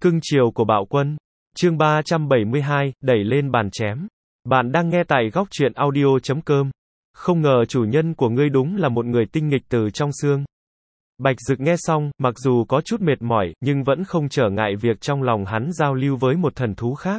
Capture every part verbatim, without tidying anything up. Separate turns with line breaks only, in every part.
Cưng chiều của Bạo Quân. Chương ba trăm bảy mươi hai, đẩy lên bàn chém. Bạn đang nghe tại góc truyện audio chấm com. Không ngờ chủ nhân của ngươi đúng là một người tinh nghịch từ trong xương. Bạch Dực nghe xong, mặc dù có chút mệt mỏi, nhưng vẫn không trở ngại việc trong lòng hắn giao lưu với một thần thú khác.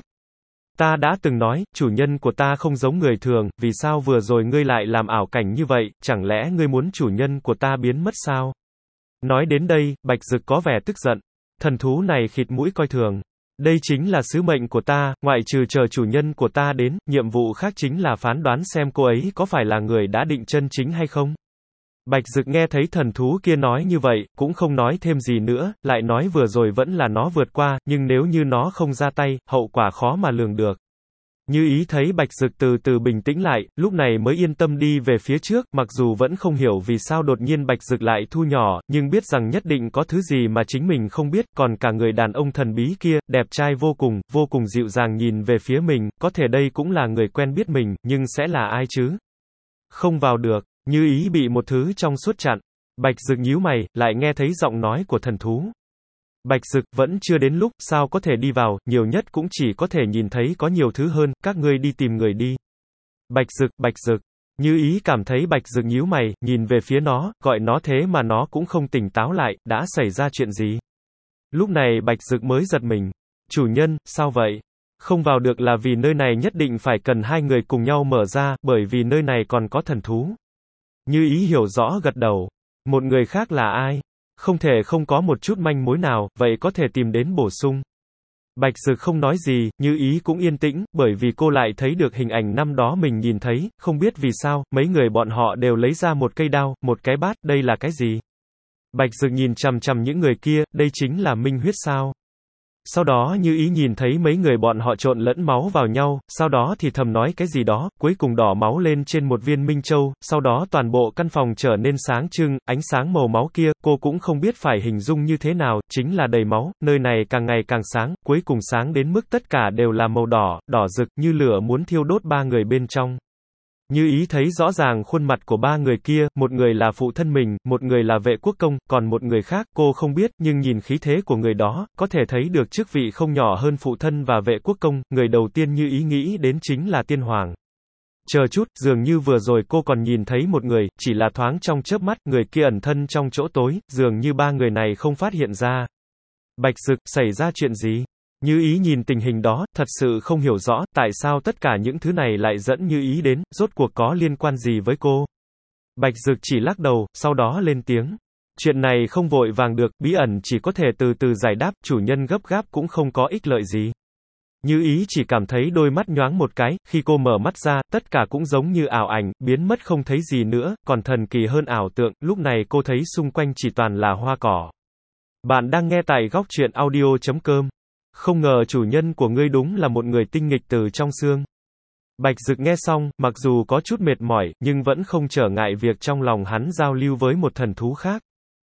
Ta đã từng nói, chủ nhân của ta không giống người thường, vì sao vừa rồi ngươi lại làm ảo cảnh như vậy, chẳng lẽ ngươi muốn chủ nhân của ta biến mất sao? Nói đến đây, Bạch Dực có vẻ tức giận. Thần thú này khịt mũi coi thường. Đây chính là sứ mệnh của ta, ngoại trừ chờ chủ nhân của ta đến, nhiệm vụ khác chính là phán đoán xem cô ấy có phải là người đã định chân chính hay không. Bạch Dực nghe thấy thần thú kia nói như vậy, cũng không nói thêm gì nữa, lại nói vừa rồi vẫn là nó vượt qua, nhưng nếu như nó không ra tay, hậu quả khó mà lường được. Như Ý thấy Bạch Dực từ từ bình tĩnh lại, lúc này mới yên tâm đi về phía trước, mặc dù vẫn không hiểu vì sao đột nhiên Bạch Dực lại thu nhỏ, nhưng biết rằng nhất định có thứ gì mà chính mình không biết, còn cả người đàn ông thần bí kia, đẹp trai vô cùng, vô cùng dịu dàng nhìn về phía mình, có thể đây cũng là người quen biết mình, nhưng sẽ là ai chứ? Không vào được. Như Ý bị một thứ trong suốt chặn. Bạch Dực nhíu mày, lại nghe thấy giọng nói của thần thú. Bạch Dực, vẫn chưa đến lúc, sao có thể đi vào, nhiều nhất cũng chỉ có thể nhìn thấy có nhiều thứ hơn, các ngươi đi tìm người đi. Bạch Dực, Bạch Dực. Như Ý cảm thấy Bạch Dực nhíu mày, nhìn về phía nó, gọi nó thế mà nó cũng không tỉnh táo lại, đã xảy ra chuyện gì? Lúc này Bạch Dực mới giật mình. Chủ nhân, sao vậy? Không vào được là vì nơi này nhất định phải cần hai người cùng nhau mở ra, bởi vì nơi này còn có thần thú. Như Ý hiểu rõ gật đầu. Một người khác là ai? Không thể không có một chút manh mối nào, vậy có thể tìm đến bổ sung. Bạch Dực không nói gì, Như Ý cũng yên tĩnh, bởi vì cô lại thấy được hình ảnh năm đó mình nhìn thấy, không biết vì sao, mấy người bọn họ đều lấy ra một cây đao, một cái bát, đây là cái gì? Bạch Dực nhìn chằm chằm những người kia, đây chính là minh huyết sao? Sau đó Như Ý nhìn thấy mấy người bọn họ trộn lẫn máu vào nhau, sau đó thì thầm nói cái gì đó, cuối cùng đỏ máu lên trên một viên minh châu, sau đó toàn bộ căn phòng trở nên sáng trưng, ánh sáng màu máu kia, cô cũng không biết phải hình dung như thế nào, chính là đầy máu, nơi này càng ngày càng sáng, cuối cùng sáng đến mức tất cả đều là màu đỏ, đỏ rực, như lửa muốn thiêu đốt ba người bên trong. Như Ý thấy rõ ràng khuôn mặt của ba người kia, một người là phụ thân mình, một người là vệ quốc công, còn một người khác, cô không biết, nhưng nhìn khí thế của người đó, có thể thấy được chức vị không nhỏ hơn phụ thân và vệ quốc công, người đầu tiên Như Ý nghĩ đến chính là tiên hoàng. Chờ chút, dường như vừa rồi cô còn nhìn thấy một người, chỉ là thoáng trong chớp mắt, người kia ẩn thân trong chỗ tối, dường như ba người này không phát hiện ra. Bạch Dực, xảy ra chuyện gì? Như Ý nhìn tình hình đó, thật sự không hiểu rõ, tại sao tất cả những thứ này lại dẫn Như Ý đến, rốt cuộc có liên quan gì với cô. Bạch Dực chỉ lắc đầu, sau đó lên tiếng. Chuyện này không vội vàng được, bí ẩn chỉ có thể từ từ giải đáp, chủ nhân gấp gáp cũng không có ích lợi gì. Như Ý chỉ cảm thấy đôi mắt nhoáng một cái, khi cô mở mắt ra, tất cả cũng giống như ảo ảnh, biến mất không thấy gì nữa, còn thần kỳ hơn ảo tượng, lúc này cô thấy xung quanh chỉ toàn là hoa cỏ. Bạn đang nghe tại góc truyện audio chấm com. Không ngờ chủ nhân của ngươi đúng là một người tinh nghịch từ trong xương. Bạch Dực nghe xong, mặc dù có chút mệt mỏi, nhưng vẫn không trở ngại việc trong lòng hắn giao lưu với một thần thú khác.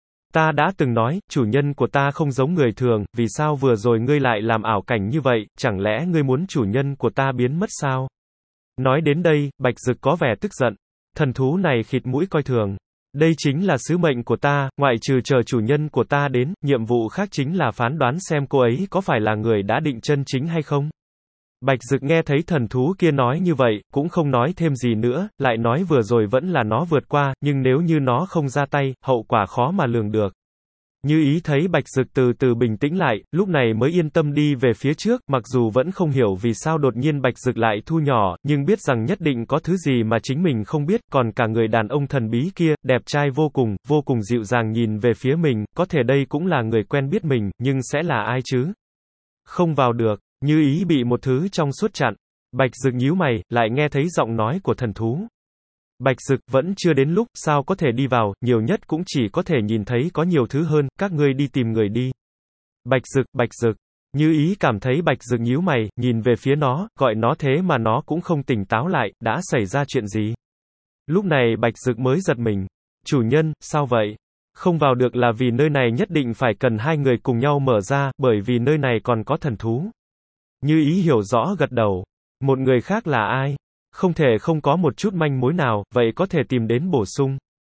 Ta đã từng nói, chủ nhân của ta không giống người thường, vì sao vừa rồi ngươi lại làm ảo cảnh như vậy, chẳng lẽ ngươi muốn chủ nhân của ta biến mất sao? Nói đến đây, Bạch Dực có vẻ tức giận. Thần thú này khịt mũi coi thường. Đây chính là sứ mệnh của ta, ngoại trừ chờ chủ nhân của ta đến, nhiệm vụ khác chính là phán đoán xem cô ấy có phải là người đã định chân chính hay không. Bạch Dực nghe thấy thần thú kia nói như vậy, cũng không nói thêm gì nữa, lại nói vừa rồi vẫn là nó vượt qua, nhưng nếu như nó không ra tay, hậu quả khó mà lường được. Như Ý thấy Bạch Dực từ từ bình tĩnh lại, lúc này mới yên tâm đi về phía trước, mặc dù vẫn không hiểu vì sao đột nhiên Bạch Dực lại thu nhỏ, nhưng biết rằng nhất định có thứ gì mà chính mình không biết, còn cả người đàn ông thần bí kia, đẹp trai vô cùng, vô cùng dịu dàng nhìn về phía mình, có thể đây cũng là người quen biết mình, nhưng sẽ là ai chứ? Không vào được. Như Ý bị một thứ trong suốt chặn. Bạch Dực nhíu mày, lại nghe thấy giọng nói của thần thú. Bạch Dực, vẫn chưa đến lúc, sao có thể đi vào, nhiều nhất cũng chỉ có thể nhìn thấy có nhiều thứ hơn, các ngươi đi tìm người đi. Bạch Dực, Bạch Dực. Như Ý cảm thấy Bạch Dực nhíu mày, nhìn về phía nó, gọi nó thế mà nó cũng không tỉnh táo lại, đã xảy ra chuyện gì? Lúc này Bạch Dực mới giật mình. Chủ nhân, sao vậy? Không vào được là vì nơi này nhất định phải cần hai người cùng nhau mở ra, bởi vì nơi này còn có thần thú. Như Ý hiểu rõ gật đầu. Một người khác là ai? Không thể không có một chút manh mối nào, vậy có thể tìm đến bổ sung.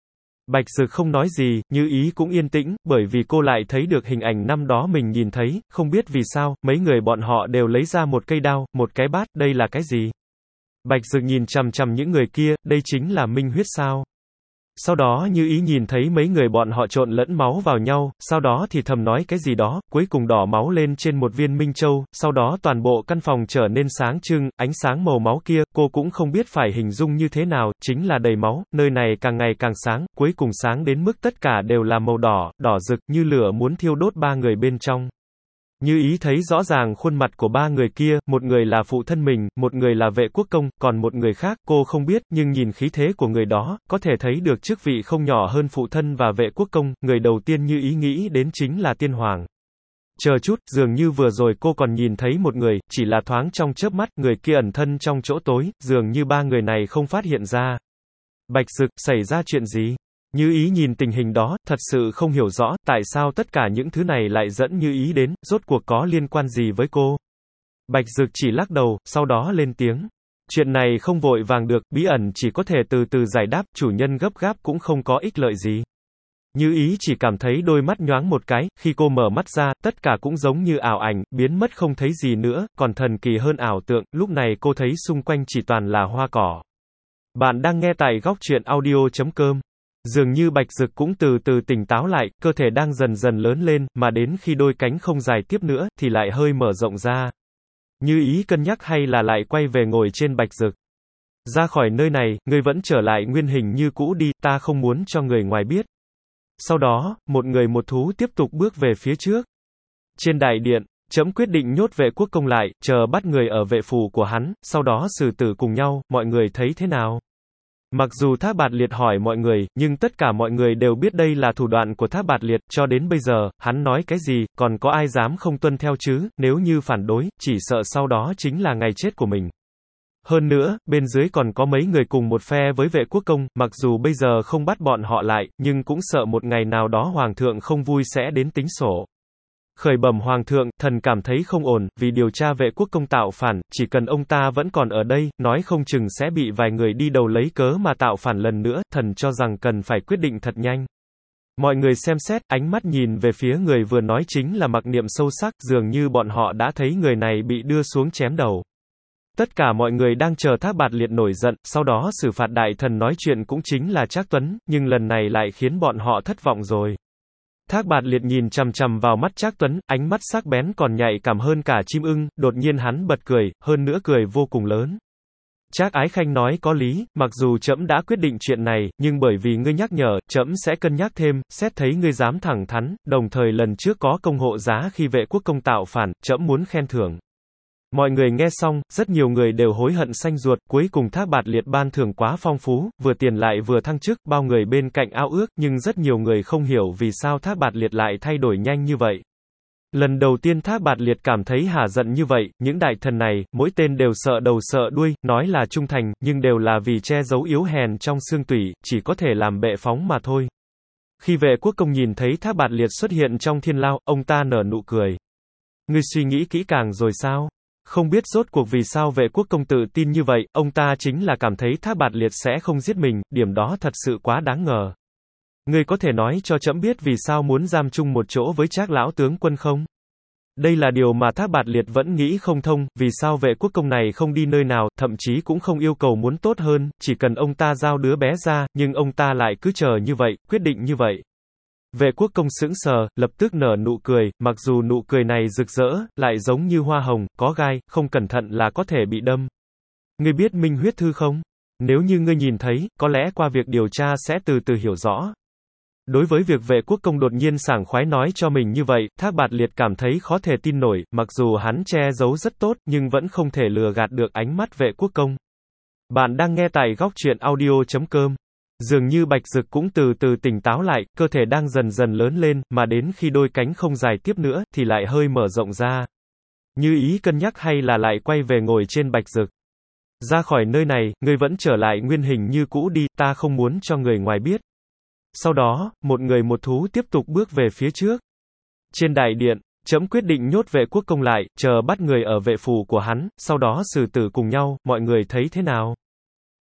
Bạch Dực không nói gì, Như Ý cũng yên tĩnh, bởi vì cô lại thấy được hình ảnh năm đó mình nhìn thấy, không biết vì sao, mấy người bọn họ đều lấy ra một cây đao, một cái bát, đây là cái gì? Bạch Dực nhìn chằm chằm những người kia, đây chính là minh huyết sao? Sau đó Như Ý nhìn thấy mấy người bọn họ trộn lẫn máu vào nhau, sau đó thì thầm nói cái gì đó, cuối cùng đỏ máu lên trên một viên minh châu, sau đó toàn bộ căn phòng trở nên sáng trưng, ánh sáng màu máu kia, cô cũng không biết phải hình dung như thế nào, chính là đầy máu, nơi này càng ngày càng sáng, cuối cùng sáng đến mức tất cả đều là màu đỏ, đỏ rực, như lửa muốn thiêu đốt ba người bên trong. Như Ý thấy rõ ràng khuôn mặt của ba người kia, một người là phụ thân mình, một người là vệ quốc công, còn một người khác, cô không biết, nhưng nhìn khí thế của người đó, có thể thấy được chức vị không nhỏ hơn phụ thân và vệ quốc công, người đầu tiên Như Ý nghĩ đến chính là tiên hoàng. Chờ chút, dường như vừa rồi cô còn nhìn thấy một người, chỉ là thoáng trong chớp mắt, người kia ẩn thân trong chỗ tối, dường như ba người này không phát hiện ra. Bạch Dực, xảy ra chuyện gì? Như Ý nhìn tình hình đó, thật sự không hiểu rõ, tại sao tất cả những thứ này lại dẫn Như Ý đến, rốt cuộc có liên quan gì với cô. Bạch Dực chỉ lắc đầu, sau đó lên tiếng. Chuyện này không vội vàng được, bí ẩn chỉ có thể từ từ giải đáp, chủ nhân gấp gáp cũng không có ích lợi gì. Như Ý chỉ cảm thấy đôi mắt nhoáng một cái, khi cô mở mắt ra, tất cả cũng giống như ảo ảnh, biến mất không thấy gì nữa, còn thần kỳ hơn ảo tượng, lúc này cô thấy xung quanh chỉ toàn là hoa cỏ. Bạn đang nghe tại góc truyện audio chấm com. Dường như Bạch Dực cũng từ từ tỉnh táo lại, cơ thể đang dần dần lớn lên, mà đến khi đôi cánh không dài tiếp nữa, thì lại hơi mở rộng ra. Như Ý cân nhắc hay là lại quay về ngồi trên Bạch Dực. Ra khỏi nơi này, ngươi vẫn trở lại nguyên hình như cũ đi, ta không muốn cho người ngoài biết. Sau đó, một người một thú tiếp tục bước về phía trước. Trên đại điện, trẫm quyết định nhốt vệ quốc công lại, chờ bắt người ở vệ phủ của hắn, sau đó xử tử cùng nhau, mọi người thấy thế nào? Mặc dù Thác Bạt Liệt hỏi mọi người, nhưng tất cả mọi người đều biết đây là thủ đoạn của Thác Bạt Liệt, cho đến bây giờ, hắn nói cái gì, còn có ai dám không tuân theo chứ, nếu như phản đối, chỉ sợ sau đó chính là ngày chết của mình. Hơn nữa, bên dưới còn có mấy người cùng một phe với vệ quốc công, mặc dù bây giờ không bắt bọn họ lại, nhưng cũng sợ một ngày nào đó hoàng thượng không vui sẽ đến tính sổ. Khởi bẩm hoàng thượng, thần cảm thấy không ổn, vì điều tra vệ quốc công tạo phản, chỉ cần ông ta vẫn còn ở đây, nói không chừng sẽ bị vài người đi đầu lấy cớ mà tạo phản lần nữa, thần cho rằng cần phải quyết định thật nhanh. Mọi người xem xét, ánh mắt nhìn về phía người vừa nói chính là Mặc Niệm sâu sắc, dường như bọn họ đã thấy người này bị đưa xuống chém đầu. Tất cả mọi người đang chờ Thác Bạt Liệt nổi giận, sau đó xử phạt đại thần nói chuyện cũng chính là Trác Tuấn, nhưng lần này lại khiến bọn họ thất vọng rồi. Thác Bạt Liệt nhìn chằm chằm vào mắt Trác Tuấn, ánh mắt sắc bén còn nhạy cảm hơn cả chim ưng, đột nhiên hắn bật cười, hơn nữa cười vô cùng lớn. Trác Ái Khanh nói có lý, mặc dù trẫm đã quyết định chuyện này, nhưng bởi vì ngươi nhắc nhở, trẫm sẽ cân nhắc thêm, xét thấy ngươi dám thẳng thắn, đồng thời lần trước có công hộ giá khi vệ quốc công tạo phản, trẫm muốn khen thưởng. Mọi người nghe xong, rất nhiều người đều hối hận xanh ruột, cuối cùng Thác Bạt Liệt ban thưởng quá phong phú, vừa tiền lại vừa thăng chức, bao người bên cạnh ao ước, nhưng rất nhiều người không hiểu vì sao Thác Bạt Liệt lại thay đổi nhanh như vậy. Lần đầu tiên Thác Bạt Liệt cảm thấy hả giận như vậy, những đại thần này, mỗi tên đều sợ đầu sợ đuôi, nói là trung thành, nhưng đều là vì che giấu yếu hèn trong xương tủy, chỉ có thể làm bệ phóng mà thôi. Khi vệ quốc công nhìn thấy Thác Bạt Liệt xuất hiện trong thiên lao, ông ta nở nụ cười. Ngươi suy nghĩ kỹ càng rồi sao? Không biết rốt cuộc vì sao vệ quốc công tự tin như vậy, ông ta chính là cảm thấy Thác Bạt Liệt sẽ không giết mình, điểm đó thật sự quá đáng ngờ. Ngươi có thể nói cho trẫm biết vì sao muốn giam chung một chỗ với Trác lão tướng quân không? Đây là điều mà Thác Bạt Liệt vẫn nghĩ không thông, vì sao vệ quốc công này không đi nơi nào, thậm chí cũng không yêu cầu muốn tốt hơn, chỉ cần ông ta giao đứa bé ra, nhưng ông ta lại cứ chờ như vậy, quyết định như vậy. Vệ quốc công sững sờ, lập tức nở nụ cười, mặc dù nụ cười này rực rỡ, lại giống như hoa hồng, có gai, không cẩn thận là có thể bị đâm. Ngươi biết Minh huyết thư không? Nếu như ngươi nhìn thấy, có lẽ qua việc điều tra sẽ từ từ hiểu rõ. Đối với việc vệ quốc công đột nhiên sảng khoái nói cho mình như vậy, Thác Bạt Liệt cảm thấy khó thể tin nổi, mặc dù hắn che giấu rất tốt, nhưng vẫn không thể lừa gạt được ánh mắt vệ quốc công. Bạn đang nghe tại góc truyện audio chấm com. Dường như Bạch Dực cũng từ từ tỉnh táo lại, cơ thể đang dần dần lớn lên, mà đến khi đôi cánh không dài tiếp nữa, thì lại hơi mở rộng ra. Như Ý cân nhắc hay là lại quay về ngồi trên Bạch Dực. Ra khỏi nơi này, ngươi vẫn trở lại nguyên hình như cũ đi, ta không muốn cho người ngoài biết. Sau đó, một người một thú tiếp tục bước về phía trước. Trên đại điện, trẫm quyết định nhốt vệ quốc công lại, chờ bắt người ở vệ phủ của hắn, sau đó xử tử cùng nhau, mọi người thấy thế nào?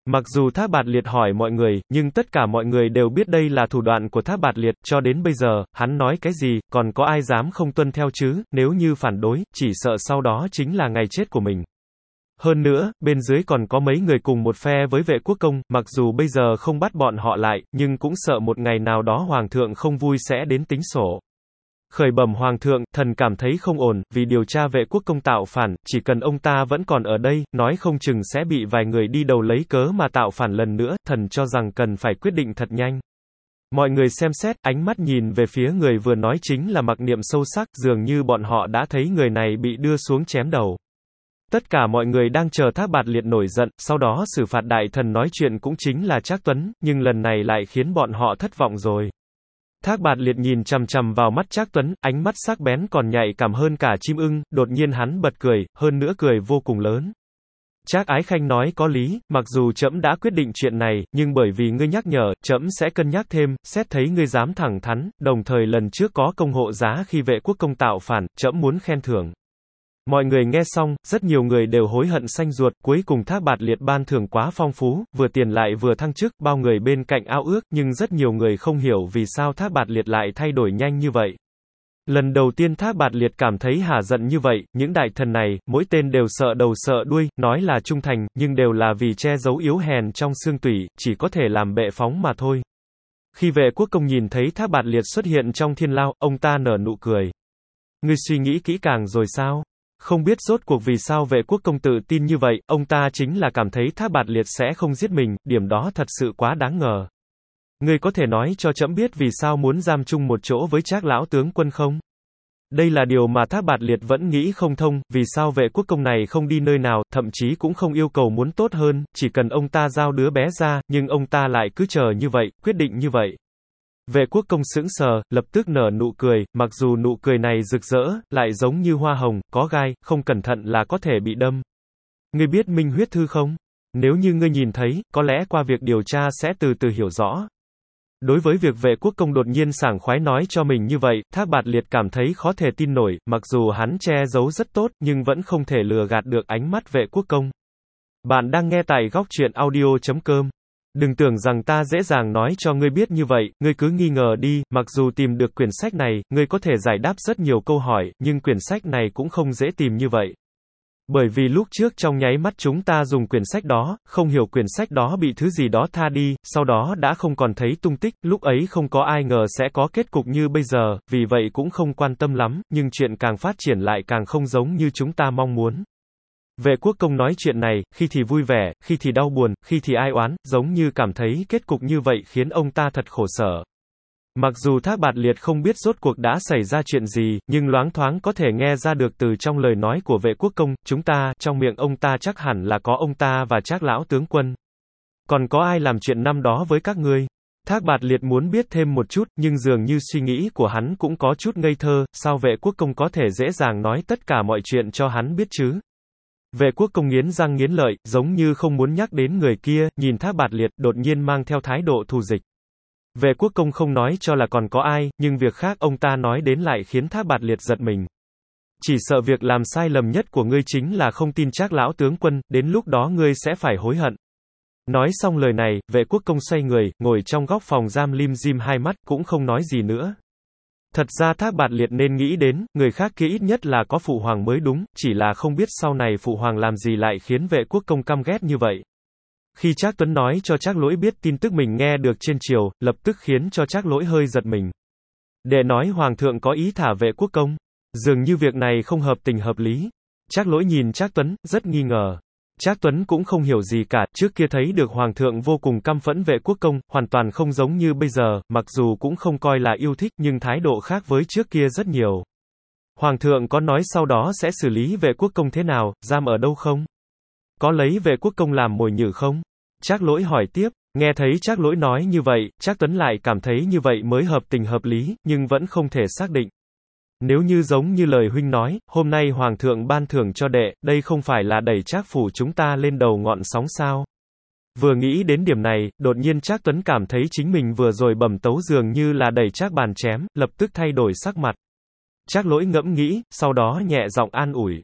Mặc dù Thác Bạt Liệt hỏi mọi người, nhưng tất cả mọi người đều biết đây là thủ đoạn của Thác Bạt Liệt, cho đến bây giờ, hắn nói cái gì, còn có ai dám không tuân theo chứ, nếu như phản đối, chỉ sợ sau đó chính là ngày chết của mình. Hơn nữa, bên dưới còn có mấy người cùng một phe với vệ quốc công, mặc dù bây giờ không bắt bọn họ lại, nhưng cũng sợ một ngày nào đó hoàng thượng không vui sẽ đến tính sổ. Khởi bẩm hoàng thượng, thần cảm thấy không ổn, vì điều tra vệ quốc công tạo phản, chỉ cần ông ta vẫn còn ở đây, nói không chừng sẽ bị vài người đi đầu lấy cớ mà tạo phản lần nữa, thần cho rằng cần phải quyết định thật nhanh. Mọi người xem xét, ánh mắt nhìn về phía người vừa nói chính là Mặc Niệm sâu sắc, dường như bọn họ đã thấy người này bị đưa xuống chém đầu. Tất cả mọi người đang chờ Thác Bạt Liệt nổi giận, sau đó xử phạt đại thần nói chuyện cũng chính là Trác Tuấn, nhưng lần này lại khiến bọn họ thất vọng rồi. Thác Bạt Liệt nhìn chằm chằm vào mắt Trác Tuấn, ánh mắt sắc bén còn nhạy cảm hơn cả chim ưng, đột nhiên hắn bật cười, hơn nữa cười vô cùng lớn. Trác Ái Khanh nói có lý, mặc dù trẫm đã quyết định chuyện này, nhưng bởi vì ngươi nhắc nhở, trẫm sẽ cân nhắc thêm, xét thấy ngươi dám thẳng thắn, đồng thời lần trước có công hộ giá khi vệ quốc công tạo phản, trẫm muốn khen thưởng. Mọi người nghe xong, rất nhiều người đều hối hận xanh ruột, cuối cùng Thác Bạt Liệt ban thưởng quá phong phú, vừa tiền lại vừa thăng chức, bao người bên cạnh ao ước, nhưng rất nhiều người không hiểu vì sao Thác Bạt Liệt lại thay đổi nhanh như vậy. Lần đầu tiên Thác Bạt Liệt cảm thấy hả giận như vậy, những đại thần này, mỗi tên đều sợ đầu sợ đuôi, nói là trung thành, nhưng đều là vì che giấu yếu hèn trong xương tủy, chỉ có thể làm bệ phóng mà thôi. Khi vệ quốc công nhìn thấy Thác Bạt Liệt xuất hiện trong thiên lao, ông ta nở nụ cười. Ngươi suy nghĩ kỹ càng rồi sao? Không biết rốt cuộc vì sao vệ quốc công tự tin như vậy, ông ta chính là cảm thấy Thác Bạt Liệt sẽ không giết mình, điểm đó thật sự quá đáng ngờ. Ngươi có thể nói cho trẫm biết vì sao muốn giam chung một chỗ với Trác lão tướng quân không? Đây là điều mà Thác Bạt Liệt vẫn nghĩ không thông, vì sao vệ quốc công này không đi nơi nào, thậm chí cũng không yêu cầu muốn tốt hơn, chỉ cần ông ta giao đứa bé ra, nhưng ông ta lại cứ chờ như vậy, quyết định như vậy. Vệ quốc công sững sờ, lập tức nở nụ cười, mặc dù nụ cười này rực rỡ, lại giống như hoa hồng, có gai, không cẩn thận là có thể bị đâm. Ngươi biết Minh huyết thư không? Nếu như ngươi nhìn thấy, có lẽ qua việc điều tra sẽ từ từ hiểu rõ. Đối với việc vệ quốc công đột nhiên sảng khoái nói cho mình như vậy, Thác Bạt Liệt cảm thấy khó thể tin nổi, mặc dù hắn che giấu rất tốt, nhưng vẫn không thể lừa gạt được ánh mắt vệ quốc công. Bạn đang nghe tại góc truyện audio chấm com. Đừng tưởng rằng ta dễ dàng nói cho ngươi biết như vậy, ngươi cứ nghi ngờ đi, mặc dù tìm được quyển sách này, ngươi có thể giải đáp rất nhiều câu hỏi, nhưng quyển sách này cũng không dễ tìm như vậy. Bởi vì lúc trước trong nháy mắt chúng ta dùng quyển sách đó, không hiểu quyển sách đó bị thứ gì đó tha đi, sau đó đã không còn thấy tung tích, lúc ấy không có ai ngờ sẽ có kết cục như bây giờ, vì vậy cũng không quan tâm lắm, nhưng chuyện càng phát triển lại càng không giống như chúng ta mong muốn. Vệ quốc công nói chuyện này, khi thì vui vẻ, khi thì đau buồn, khi thì ai oán, giống như cảm thấy kết cục như vậy khiến ông ta thật khổ sở. Mặc dù Thác Bạt Liệt không biết rốt cuộc đã xảy ra chuyện gì, nhưng loáng thoáng có thể nghe ra được từ trong lời nói của vệ quốc công, chúng ta, trong miệng ông ta chắc hẳn là có ông ta và Trác lão tướng quân. Còn có ai làm chuyện năm đó với các ngươi? Thác Bạt Liệt muốn biết thêm một chút, nhưng dường như suy nghĩ của hắn cũng có chút ngây thơ, sao vệ quốc công có thể dễ dàng nói tất cả mọi chuyện cho hắn biết chứ? Vệ quốc công nghiến răng nghiến lợi, giống như không muốn nhắc đến người kia, nhìn Thác Bạt Liệt, đột nhiên mang theo thái độ thù dịch. Vệ quốc công không nói cho là còn có ai, nhưng việc khác ông ta nói đến lại khiến Thác Bạt Liệt giật mình. Chỉ sợ việc làm sai lầm nhất của ngươi chính là không tin Trác lão tướng quân, đến lúc đó ngươi sẽ phải hối hận. Nói xong lời này, vệ quốc công xoay người, ngồi trong góc phòng giam lim dim hai mắt, cũng không nói gì nữa. Thật ra Thác Bạt Liệt nên nghĩ đến, người khác kia ít nhất là có phụ hoàng mới đúng, chỉ là không biết sau này phụ hoàng làm gì lại khiến vệ quốc công căm ghét như vậy. Khi Trác Tuấn nói cho Trác Lỗi biết tin tức mình nghe được trên triều, lập tức khiến cho Trác Lỗi hơi giật mình. Để nói hoàng thượng có ý thả vệ quốc công, dường như việc này không hợp tình hợp lý. Trác Lỗi nhìn Trác Tuấn, rất nghi ngờ. Trác Tuấn cũng không hiểu gì cả, trước kia thấy được hoàng thượng vô cùng căm phẫn vệ quốc công, hoàn toàn không giống như bây giờ, mặc dù cũng không coi là yêu thích nhưng thái độ khác với trước kia rất nhiều. Hoàng thượng có nói sau đó sẽ xử lý vệ quốc công thế nào, giam ở đâu không? Có lấy vệ quốc công làm mồi nhử không? Trác Lỗi hỏi tiếp, nghe thấy Trác Lỗi nói như vậy, Trác Tuấn lại cảm thấy như vậy mới hợp tình hợp lý, nhưng vẫn không thể xác định. Nếu như giống như lời huynh nói, hôm nay hoàng thượng ban thưởng cho đệ, đây không phải là đẩy Trác phủ chúng ta lên đầu ngọn sóng sao? Vừa nghĩ đến điểm này, đột nhiên Trác Tuấn cảm thấy chính mình vừa rồi bẩm tấu dường như là đẩy Trác bàn chém, lập tức thay đổi sắc mặt. Trác Lỗi ngẫm nghĩ, sau đó nhẹ giọng an ủi.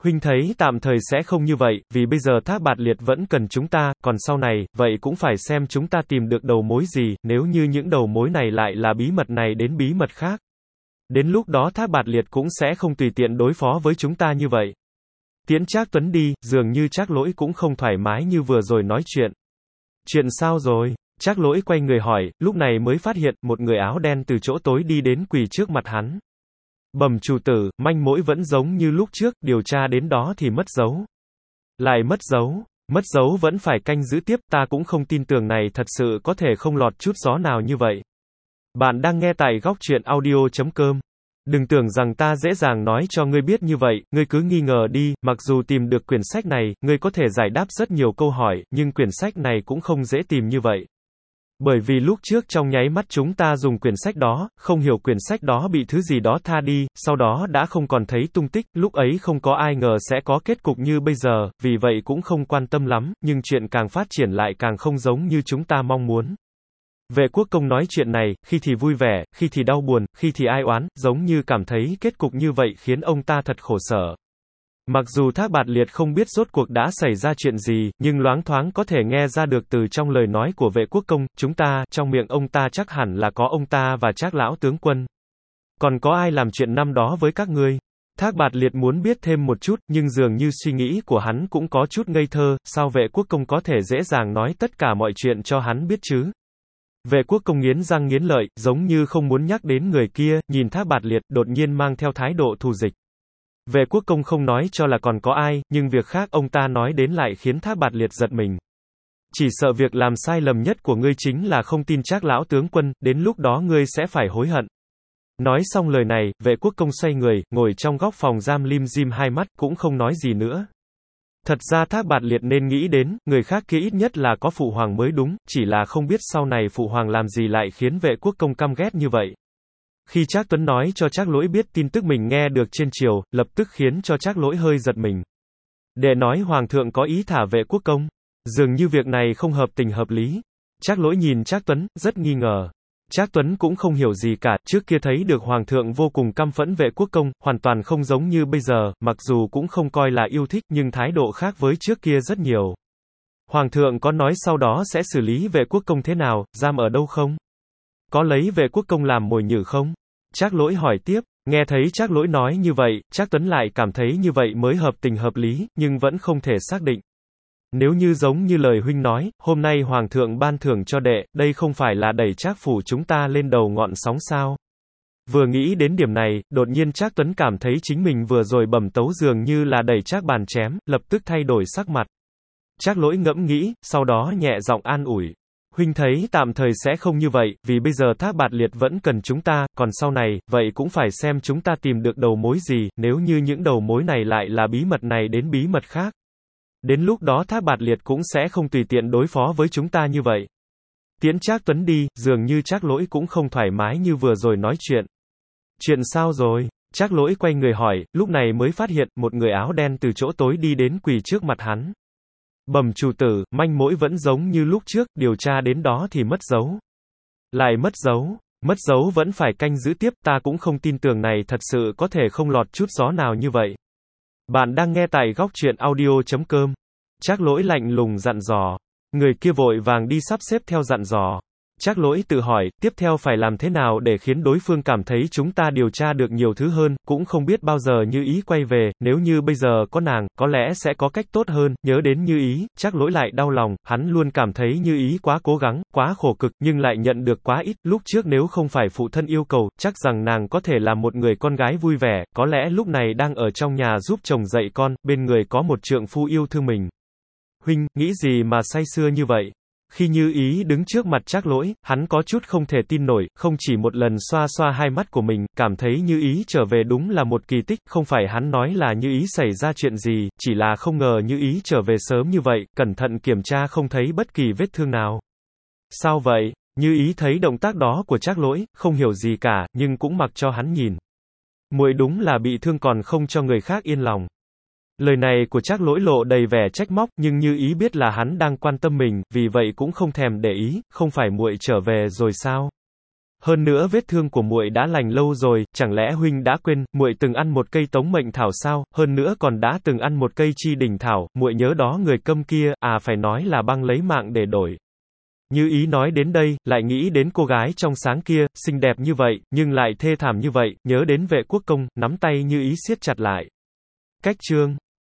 Huynh thấy tạm thời sẽ không như vậy, vì bây giờ Thác Bạt Liệt vẫn cần chúng ta, còn sau này, vậy cũng phải xem chúng ta tìm được đầu mối gì, nếu như những đầu mối này lại là bí mật này đến bí mật khác. Đến lúc đó Thác Bạt Liệt cũng sẽ không tùy tiện đối phó với chúng ta như vậy. Tiễn Trác Tuấn đi, dường như Trác Lỗi cũng không thoải mái như vừa rồi nói chuyện. Chuyện sao rồi? Trác Lỗi quay người hỏi, lúc này mới phát hiện, một người áo đen từ chỗ tối đi đến quỳ trước mặt hắn. Bẩm chủ tử, manh mối vẫn giống như lúc trước, điều tra đến đó thì mất dấu. Lại mất dấu, mất dấu vẫn phải canh giữ tiếp, ta cũng không tin tường này thật sự có thể không lọt chút gió nào như vậy. Bạn đang nghe tại góc truyện audio chấm com. Đừng tưởng rằng ta dễ dàng nói cho ngươi biết như vậy, ngươi cứ nghi ngờ đi, mặc dù tìm được quyển sách này, ngươi có thể giải đáp rất nhiều câu hỏi, nhưng quyển sách này cũng không dễ tìm như vậy. Bởi vì lúc trước trong nháy mắt chúng ta dùng quyển sách đó, không hiểu quyển sách đó bị thứ gì đó tha đi, sau đó đã không còn thấy tung tích, lúc ấy không có ai ngờ sẽ có kết cục như bây giờ, vì vậy cũng không quan tâm lắm, nhưng chuyện càng phát triển lại càng không giống như chúng ta mong muốn. Vệ Quốc Công nói chuyện này, khi thì vui vẻ, khi thì đau buồn, khi thì ai oán, giống như cảm thấy kết cục như vậy khiến ông ta thật khổ sở. Mặc dù Thác Bạt Liệt không biết rốt cuộc đã xảy ra chuyện gì, nhưng loáng thoáng có thể nghe ra được từ trong lời nói của Vệ Quốc Công, chúng ta, trong miệng ông ta chắc hẳn là có ông ta và Trác lão tướng quân. Còn có ai làm chuyện năm đó với các ngươi? Thác Bạt Liệt muốn biết thêm một chút, nhưng dường như suy nghĩ của hắn cũng có chút ngây thơ, sao Vệ Quốc Công có thể dễ dàng nói tất cả mọi chuyện cho hắn biết chứ? Vệ Quốc Công nghiến răng nghiến lợi, giống như không muốn nhắc đến người kia, nhìn Thác Bạt Liệt, đột nhiên mang theo thái độ thù dịch. Vệ Quốc Công không nói cho là còn có ai, nhưng việc khác ông ta nói đến lại khiến Thác Bạt Liệt giật mình. Chỉ sợ việc làm sai lầm nhất của ngươi chính là không tin Trác lão tướng quân, đến lúc đó ngươi sẽ phải hối hận. Nói xong lời này, Vệ Quốc Công xoay người, ngồi trong góc phòng giam lim dim hai mắt, cũng không nói gì nữa. Thật ra Thác Bạt Liệt nên nghĩ đến, người khác kia ít nhất là có phụ hoàng mới đúng, chỉ là không biết sau này phụ hoàng làm gì lại khiến Vệ Quốc Công căm ghét như vậy. Khi Trác Tuấn nói cho Trác Lỗi biết tin tức mình nghe được trên triều, lập tức khiến cho Trác Lỗi hơi giật mình. Để nói hoàng thượng có ý thả Vệ Quốc Công, dường như việc này không hợp tình hợp lý. Trác Lỗi nhìn Trác Tuấn, rất nghi ngờ. Trác Tuấn cũng không hiểu gì cả, trước kia thấy được hoàng thượng vô cùng căm phẫn Vệ Quốc Công, hoàn toàn không giống như bây giờ, mặc dù cũng không coi là yêu thích, nhưng thái độ khác với trước kia rất nhiều. Hoàng thượng có nói sau đó sẽ xử lý Vệ Quốc Công thế nào, giam ở đâu không? Có lấy Vệ Quốc Công làm mồi nhử không? Trác Lỗi hỏi tiếp, nghe thấy Trác Lỗi nói như vậy, Trác Tuấn lại cảm thấy như vậy mới hợp tình hợp lý, nhưng vẫn không thể xác định. Nếu như giống như lời huynh nói, hôm nay hoàng thượng ban thưởng cho đệ, đây không phải là đẩy Trác phủ chúng ta lên đầu ngọn sóng sao? Vừa nghĩ đến điểm này, đột nhiên Trác Tuấn cảm thấy chính mình vừa rồi bẩm tấu dường như là đẩy Trác bàn chém, lập tức thay đổi sắc mặt. Trác Lỗi ngẫm nghĩ, sau đó nhẹ giọng an ủi. Huynh thấy tạm thời sẽ không như vậy, vì bây giờ Thác Bạt Liệt vẫn cần chúng ta, còn sau này, vậy cũng phải xem chúng ta tìm được đầu mối gì, nếu như những đầu mối này lại là bí mật này đến bí mật khác. Đến lúc đó Thác Bạt Liệt cũng sẽ không tùy tiện đối phó với chúng ta như vậy. Tiễn Trác Tuấn đi, dường như Trác Lỗi cũng không thoải mái như vừa rồi nói chuyện. Chuyện sao rồi? Trác Lỗi quay người hỏi, lúc này mới phát hiện, một người áo đen từ chỗ tối đi đến quỳ trước mặt hắn. Bẩm chủ tử, manh mối vẫn giống như lúc trước, điều tra đến đó thì mất dấu. Lại mất dấu, mất dấu vẫn phải canh giữ tiếp, ta cũng không tin tường này thật sự có thể không lọt chút gió nào như vậy. Bạn đang nghe tại góc truyện audio chấm com. Trác Lỗi lạnh lùng dặn dò. Người kia vội vàng đi sắp xếp theo dặn dò. Trác Lỗi tự hỏi, tiếp theo phải làm thế nào để khiến đối phương cảm thấy chúng ta điều tra được nhiều thứ hơn, cũng không biết bao giờ Như Ý quay về, nếu như bây giờ có nàng, có lẽ sẽ có cách tốt hơn, nhớ đến Như Ý, Trác Lỗi lại đau lòng, hắn luôn cảm thấy Như Ý quá cố gắng, quá khổ cực, nhưng lại nhận được quá ít, lúc trước nếu không phải phụ thân yêu cầu, chắc rằng nàng có thể là một người con gái vui vẻ, có lẽ lúc này đang ở trong nhà giúp chồng dạy con, bên người có một trượng phu yêu thương mình. Huynh, nghĩ gì mà say sưa như vậy? Khi Như Ý đứng trước mặt Trác Lỗi, hắn có chút không thể tin nổi, không chỉ một lần xoa xoa hai mắt của mình, cảm thấy Như Ý trở về đúng là một kỳ tích, không phải hắn nói là Như Ý xảy ra chuyện gì, chỉ là không ngờ Như Ý trở về sớm như vậy, cẩn thận kiểm tra không thấy bất kỳ vết thương nào. Sao vậy? Như Ý thấy động tác đó của Trác Lỗi, không hiểu gì cả, nhưng cũng mặc cho hắn nhìn. Muội đúng là bị thương còn không cho người khác yên lòng. Lời này của Trác Lỗi lộ đầy vẻ trách móc, nhưng Như Ý biết là hắn đang quan tâm mình, vì vậy cũng không thèm để ý, không phải muội trở về rồi sao? Hơn nữa vết thương của muội đã lành lâu rồi, chẳng lẽ huynh đã quên, muội từng ăn một cây tống mệnh thảo sao, hơn nữa còn đã từng ăn một cây chi đỉnh thảo, muội nhớ đó người câm kia, à phải nói là băng lấy mạng để đổi. Như Ý nói đến đây, lại nghĩ đến cô gái trong sáng kia, xinh đẹp như vậy, nhưng lại thê thảm như vậy, nhớ đến Vệ Quốc công, nắm tay Như Ý siết chặt lại. Cách chương